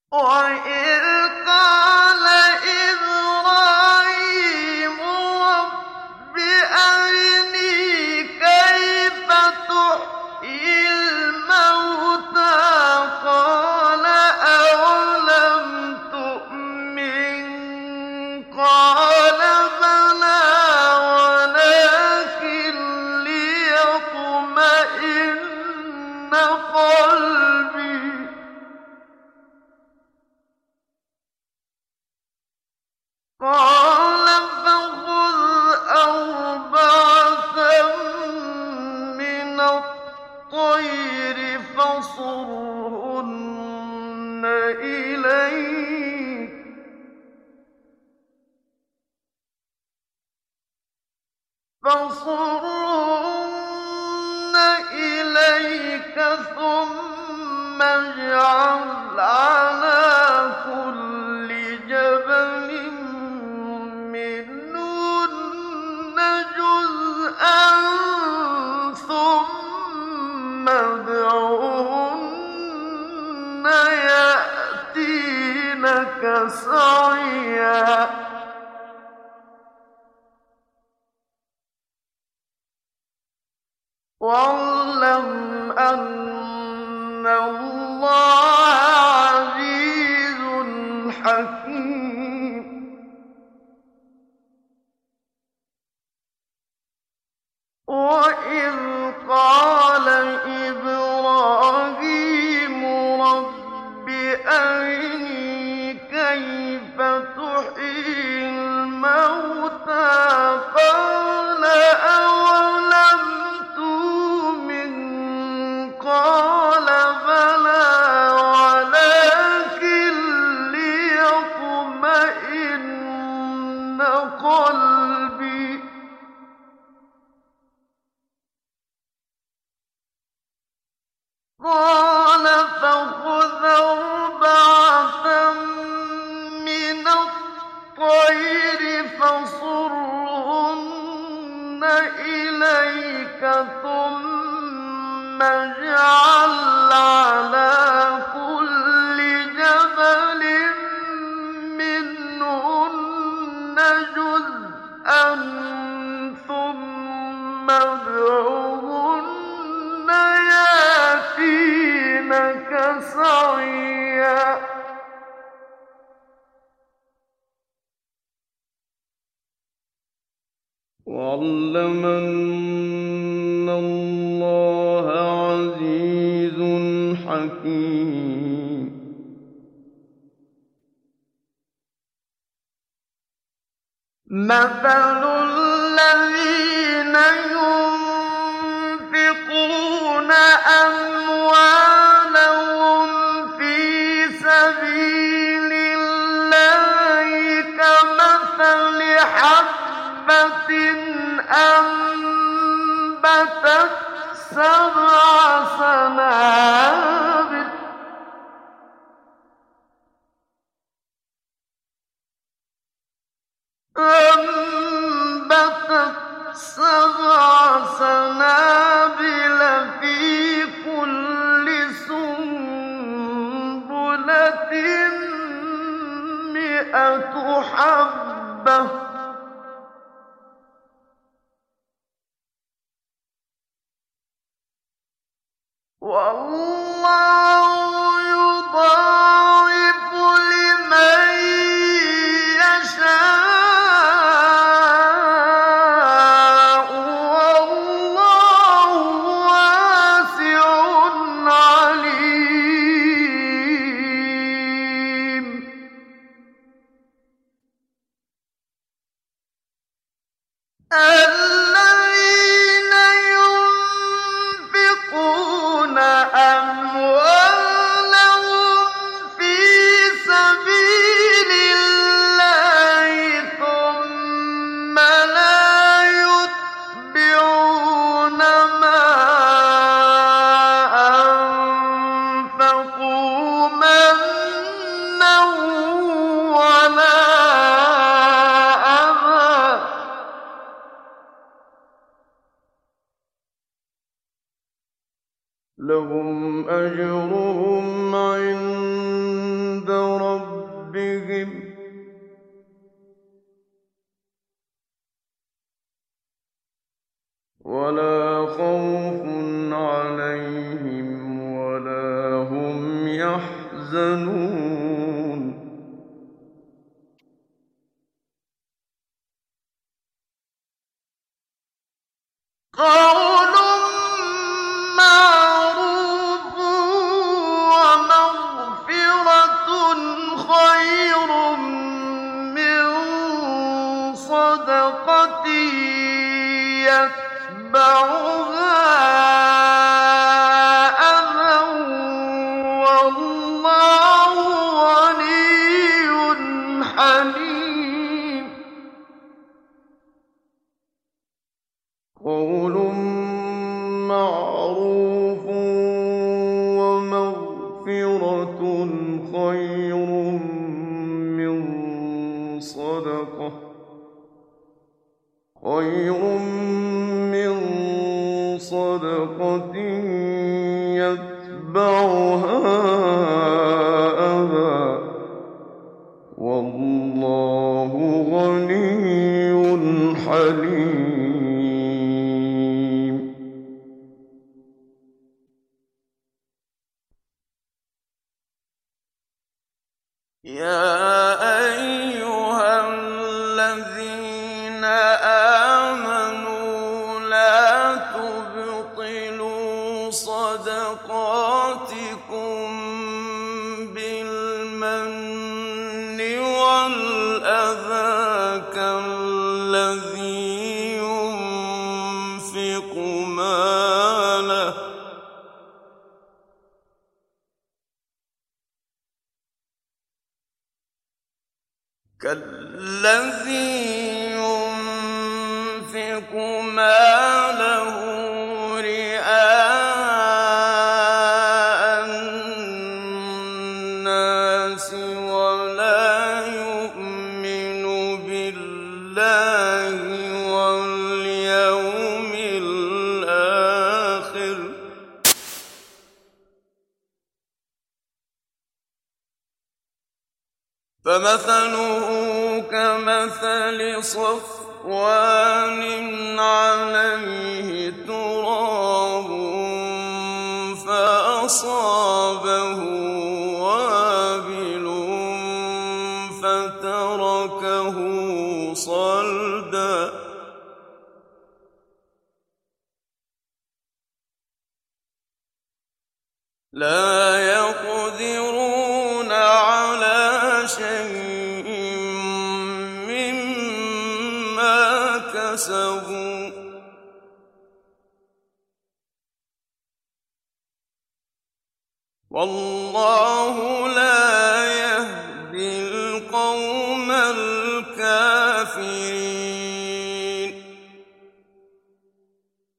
وَإِذْ قَالَ إِبْرَاهِيمُ رَبِّ أَرِنِي كَيْفَ تُحْيِي الْمَوْتَىٰ قَالَ أَوَلَمْ تُؤْمِن قَالَ بَلَىٰ وَلَٰكِن لِّيَطْمَئِنَّ قَلْبِي قَالَ فَخُذْ أَرْبَعَةً مِّنَ الطَّيْرِ فَصُرْهُنَّ إِلَيْكَ ثُمَّ اجْعَلْ عَلَىٰ كُلِّ جَبَلٍ مِّنْهُنَّ جُزْءًا ثُمَّ ادْعُهُنَّ يَأْتِينَكَ سَعْيًا ۚ وَاعْلَمْ أَنَّ اللَّهَ عَزِيزٌ حَكِيمٌ وَإِذْ قَالَ إِبْرَاهِيمُ رَبِّ أَرِنِي كَيْفَ تُحْيِي الْمَوْتَىٰ قَالَ أَوَلَمْ تُؤْمِن قَالَ بَلَىٰ وَلَٰكِن لِّيَطْمَئِنَّ قَلْبِي قَالَ فَخُذْ أَرْبَعَةً مِّنَ الطَّيْرِ فَصُرْهُنَّ إِلَيْكَ ثُمَّ اجْعَلْ عَلَىٰ كُلِّ جَبَلٍ مِّنْهُنَّ جُزْءًا ثُمَّ ادْعُهُنَّ يَأْتِينَكَ سَعْيًا ۚ وَاعْلَمْ أَنَّ اللَّهَ عَزِيزٌ حَكِيمٌ مَثَلُ الَّذِينَ يُنفِقُونَ أَمْوَالَهُمْ فِي سَبِيلِ اللَّهِ كَمَثَلِ حَبَّةٍ أَنبَتَتْ سَبْعَ سَنَابِلَ فِي كُلِّ سُنبُلَةٍ مِّائَةُ حَبَّةٍ ۗ وَاللَّهُ يُضَاعِفُ لِمَن يَشَاءُ ۗ وَاللَّهُ وَاسِعٌ عَلِيمٌ الَّذِينَ يُنفِقُونَ أَمْوَالَهُمْ فِي سَبِيلِ اللَّهِ ثُمَّ لَا يُتْبِعُونَ مَا أَنفَقُوا مَنًّا وَلَا أَذًى ۙ لَّهُمْ أَجْرُهُمْ عِندَ رَبِّهِمْ وَلَا خَوْفٌ عَلَيْهِمْ وَلَا هُمْ يَحْزَنُونَ قَوْلٌ مَّعْرُوفٌ وَمَغْفِرَةٌ خَيْرٌ مِّن صَدَقَةٍ يَتْبَعُهَا أَذًى ۗ وَاللَّهُ غَنِيٌّ حَلِيمٌ قَوْلٌ مَّعْرُوفٌ وَمَغْفِرَةٌ خَيْرٌ مِّن صَدَقَةٍ يَتْبَعُهَا أَذًى ۗ وَاللَّهُ غَنِيٌّ حَلِيمٌ يَا أَيُّهَا الَّذِينَ آمَنُوا لَا تُبْطِلُوا صَدَقَاتِكُم بِالْمَنِّ وَالْأَذَىٰ كَالَّذِي يُنفِقُ مَالَهُ رِئَاءَ النَّاسِ وَلَا يُؤْمِنُ بِاللَّهِ وَالْيَوْمِ الْآخِرِ ۖ فَمَثَلُهُ كَمَثَلِ صَفْوَانٍ عَلَيْهِ تُرَابٌ فَأَصَابَهُ وَابِلٌ فَتَرَكَهُ صَلْدًا ۖ لَّا يَقْدِرُونَ عَلَىٰ شَيْءٍ مِّمَّا كَسَبُوا ۗ وَاللَّهُ لَا يَهْدِي الْقَوْمَ الْكَافِرِينَ